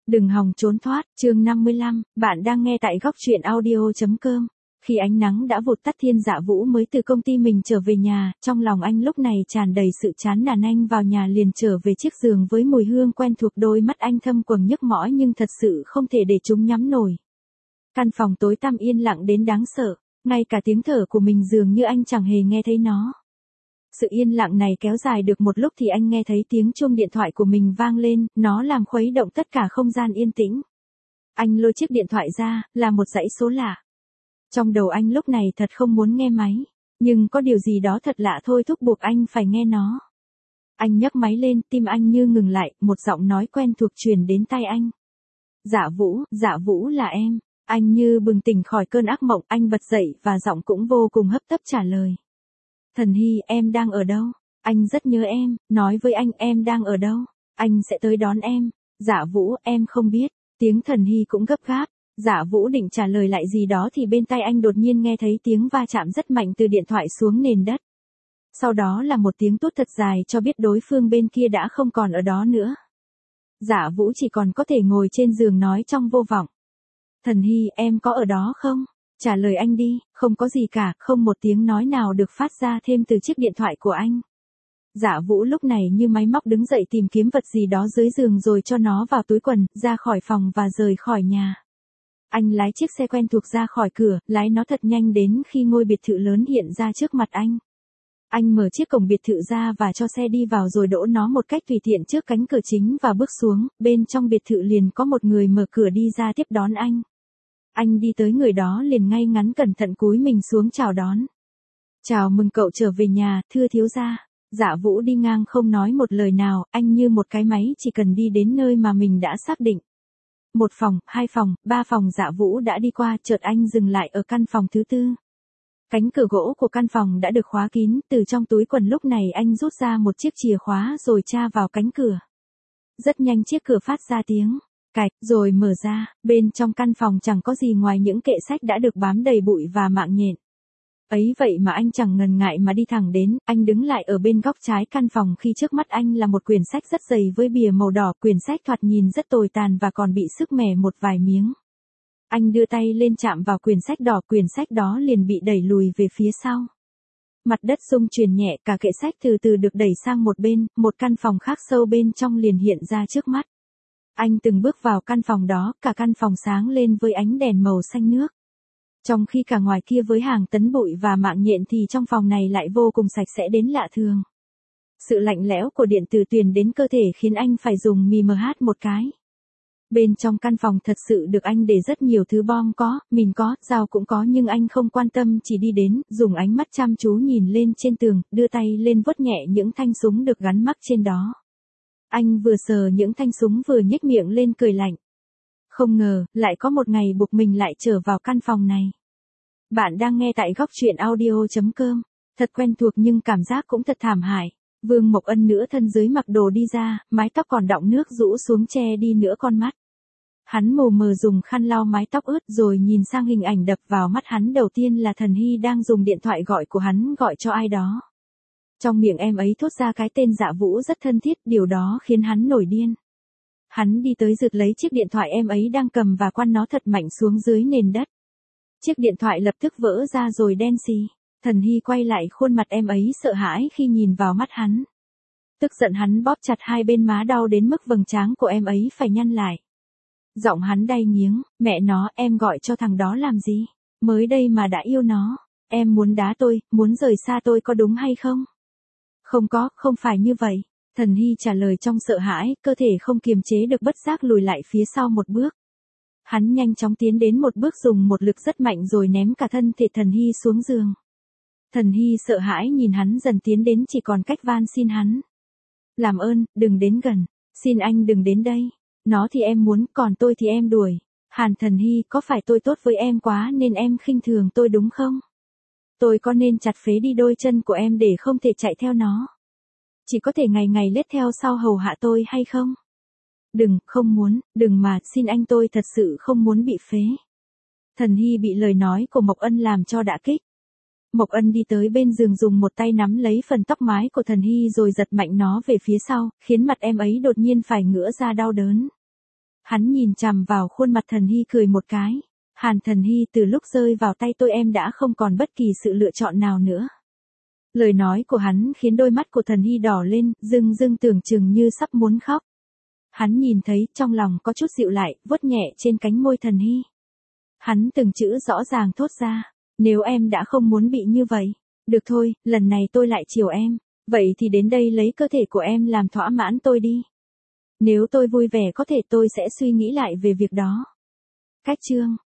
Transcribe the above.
Đừng hòng trốn thoát, chương 55, bạn đang nghe tại góc truyện audio.com. Khi ánh nắng đã vụt tắt, Thiên Dạ Vũ mới từ công ty mình trở về nhà, trong lòng anh lúc này tràn đầy sự chán nản. Anh vào nhà liền trở về chiếc giường với mùi hương quen thuộc, đôi mắt anh thâm quầng nhức mỏi nhưng thật sự không thể để chúng nhắm nổi. Căn phòng tối tăm yên lặng đến đáng sợ, ngay cả tiếng thở của mình dường như anh chẳng hề nghe thấy nó. Sự yên lặng này kéo dài được một lúc thì anh nghe thấy tiếng chuông điện thoại của mình vang lên, nó làm khuấy động tất cả không gian yên tĩnh. Anh lôi chiếc điện thoại ra, là một dãy số lạ. Trong đầu anh lúc này thật không muốn nghe máy, nhưng có điều gì đó thật lạ thôi thúc buộc anh phải nghe nó. Anh nhấc máy lên, tim anh như ngừng lại, một giọng nói quen thuộc truyền đến tai anh. Dạ Vũ là em. Anh như bừng tỉnh khỏi cơn ác mộng, anh bật dậy và giọng cũng vô cùng hấp tấp trả lời. Thần Hy, em đang ở đâu? Anh rất nhớ em, nói với anh em đang ở đâu? Anh sẽ tới đón em. Dạ Vũ, em không biết. Tiếng Thần Hy cũng gấp gáp. Dạ Vũ định trả lời lại gì đó thì bên tai anh đột nhiên nghe thấy tiếng va chạm rất mạnh từ điện thoại xuống nền đất. Sau đó là một tiếng tút thật dài cho biết đối phương bên kia đã không còn ở đó nữa. Dạ Vũ chỉ còn có thể ngồi trên giường nói trong vô vọng. Thần Hy, em có ở đó không? Trả lời anh đi. Không có gì cả, không một tiếng nói nào được phát ra thêm từ chiếc điện thoại của anh. Dạ Vũ lúc này như máy móc đứng dậy tìm kiếm vật gì đó dưới giường rồi cho nó vào túi quần, ra khỏi phòng và rời khỏi nhà. Anh lái chiếc xe quen thuộc ra khỏi cửa, lái nó thật nhanh đến khi ngôi biệt thự lớn hiện ra trước mặt anh. Anh mở chiếc cổng biệt thự ra và cho xe đi vào rồi đỗ nó một cách tùy tiện trước cánh cửa chính và bước xuống, bên trong biệt thự liền có một người mở cửa đi ra tiếp đón anh. Anh đi tới người đó liền ngay ngắn cẩn thận cúi mình xuống chào đón. Chào mừng cậu trở về nhà, thưa thiếu gia. Dạ Vũ đi ngang không nói một lời nào, anh như một cái máy chỉ cần đi đến nơi mà mình đã xác định. 1 phòng, 2 phòng, 3 phòng Dạ Vũ đã đi qua, chợt anh dừng lại ở căn phòng thứ 4. Cánh cửa gỗ của căn phòng đã được khóa kín, từ trong túi quần lúc này anh rút ra một chiếc chìa khóa rồi tra vào cánh cửa. Rất nhanh chiếc cửa phát ra tiếng cạch, rồi mở ra, bên trong căn phòng chẳng có gì ngoài những kệ sách đã được bám đầy bụi và mạng nhện. Ấy vậy mà anh chẳng ngần ngại mà đi thẳng đến, anh đứng lại ở bên góc trái căn phòng khi trước mắt anh là một quyển sách rất dày với bìa màu đỏ, quyển sách thoạt nhìn rất tồi tàn và còn bị xước mẻ một vài miếng. Anh đưa tay lên chạm vào quyển sách đó liền bị đẩy lùi về phía sau. Mặt đất rung chuyển nhẹ, cả kệ sách từ từ được đẩy sang một bên, một căn phòng khác sâu bên trong liền hiện ra trước mắt. Anh từng bước vào căn phòng đó, cả căn phòng sáng lên với ánh đèn màu xanh nước. Trong khi cả ngoài kia với hàng tấn bụi và mạng nhện thì trong phòng này lại vô cùng sạch sẽ đến lạ thường. Sự lạnh lẽo của điện tử truyền đến cơ thể khiến anh phải dùng mì MH một cái. Bên trong căn phòng thật sự được anh để rất nhiều thứ, bom có, mìn có, dao cũng có, nhưng anh không quan tâm, chỉ đi đến, dùng ánh mắt chăm chú nhìn lên trên tường, đưa tay lên vuốt nhẹ những thanh súng được gắn mác trên đó. Anh vừa sờ những thanh súng vừa nhếch miệng lên cười lạnh. Không ngờ, lại có một ngày buộc mình lại trở vào căn phòng này. Bạn đang nghe tại góc truyện audio.com. Thật quen thuộc nhưng cảm giác cũng thật thảm hại. Vương Mộc Ân nửa thân dưới mặc đồ đi ra, mái tóc còn đọng nước rũ xuống che đi nửa con mắt. Hắn mù mờ dùng khăn lau mái tóc ướt rồi nhìn sang hình ảnh đập vào mắt hắn đầu tiên là Thần Hy đang dùng điện thoại gọi của hắn gọi cho ai đó. Trong miệng em ấy thốt ra cái tên Dạ Vũ rất thân thiết, điều đó khiến hắn nổi điên. Hắn đi tới giật lấy chiếc điện thoại em ấy đang cầm và quăng nó thật mạnh xuống dưới nền đất. Chiếc điện thoại lập tức vỡ ra rồi đen xì. Thần Hy quay lại, khuôn mặt em ấy sợ hãi khi nhìn vào mắt hắn. Tức giận hắn bóp chặt hai bên má đau đến mức vầng trán của em ấy phải nhăn lại. Giọng hắn đay nghiến, mẹ nó, em gọi cho thằng đó làm gì? Mới đây mà đã yêu nó. Em muốn đá tôi, muốn rời xa tôi có đúng hay không? Không có, không phải như vậy. Thần Hy trả lời trong sợ hãi, cơ thể không kiềm chế được bất giác lùi lại phía sau một bước. Hắn nhanh chóng tiến đến một bước dùng một lực rất mạnh rồi ném cả thân thể Thần Hy xuống giường. Thần Hy sợ hãi nhìn hắn dần tiến đến, chỉ còn cách van xin hắn. Làm ơn, đừng đến gần. Xin anh đừng đến đây. Nó thì em muốn, còn tôi thì em đuổi. Hàn Thần Hy, có phải tôi tốt với em quá nên em khinh thường tôi đúng không? Tôi có nên chặt phế đi đôi chân của em để không thể chạy theo nó? Chỉ có thể ngày ngày lết theo sau hầu hạ tôi hay không? Đừng, không muốn, đừng mà, xin anh, tôi thật sự không muốn bị phế. Thần Hy bị lời nói của Mộc Ân làm cho đả kích. Mộc Ân đi tới bên giường dùng một tay nắm lấy phần tóc mái của Thần Hy rồi giật mạnh nó về phía sau, khiến mặt em ấy đột nhiên phải ngửa ra đau đớn. Hắn nhìn chằm vào khuôn mặt Thần Hy cười một cái. Hàn Thần Hy, từ lúc rơi vào tay tôi em đã không còn bất kỳ sự lựa chọn nào nữa. Lời nói của hắn khiến đôi mắt của Thần Hy đỏ lên, rưng rưng tưởng chừng như sắp muốn khóc. Hắn nhìn thấy, trong lòng có chút dịu lại, vuốt nhẹ trên cánh môi Thần Hy. Hắn từng chữ rõ ràng thốt ra, nếu em đã không muốn bị như vậy, được thôi, lần này tôi lại chiều em, vậy thì đến đây lấy cơ thể của em làm thỏa mãn tôi đi. Nếu tôi vui vẻ có thể tôi sẽ suy nghĩ lại về việc đó. Cách chương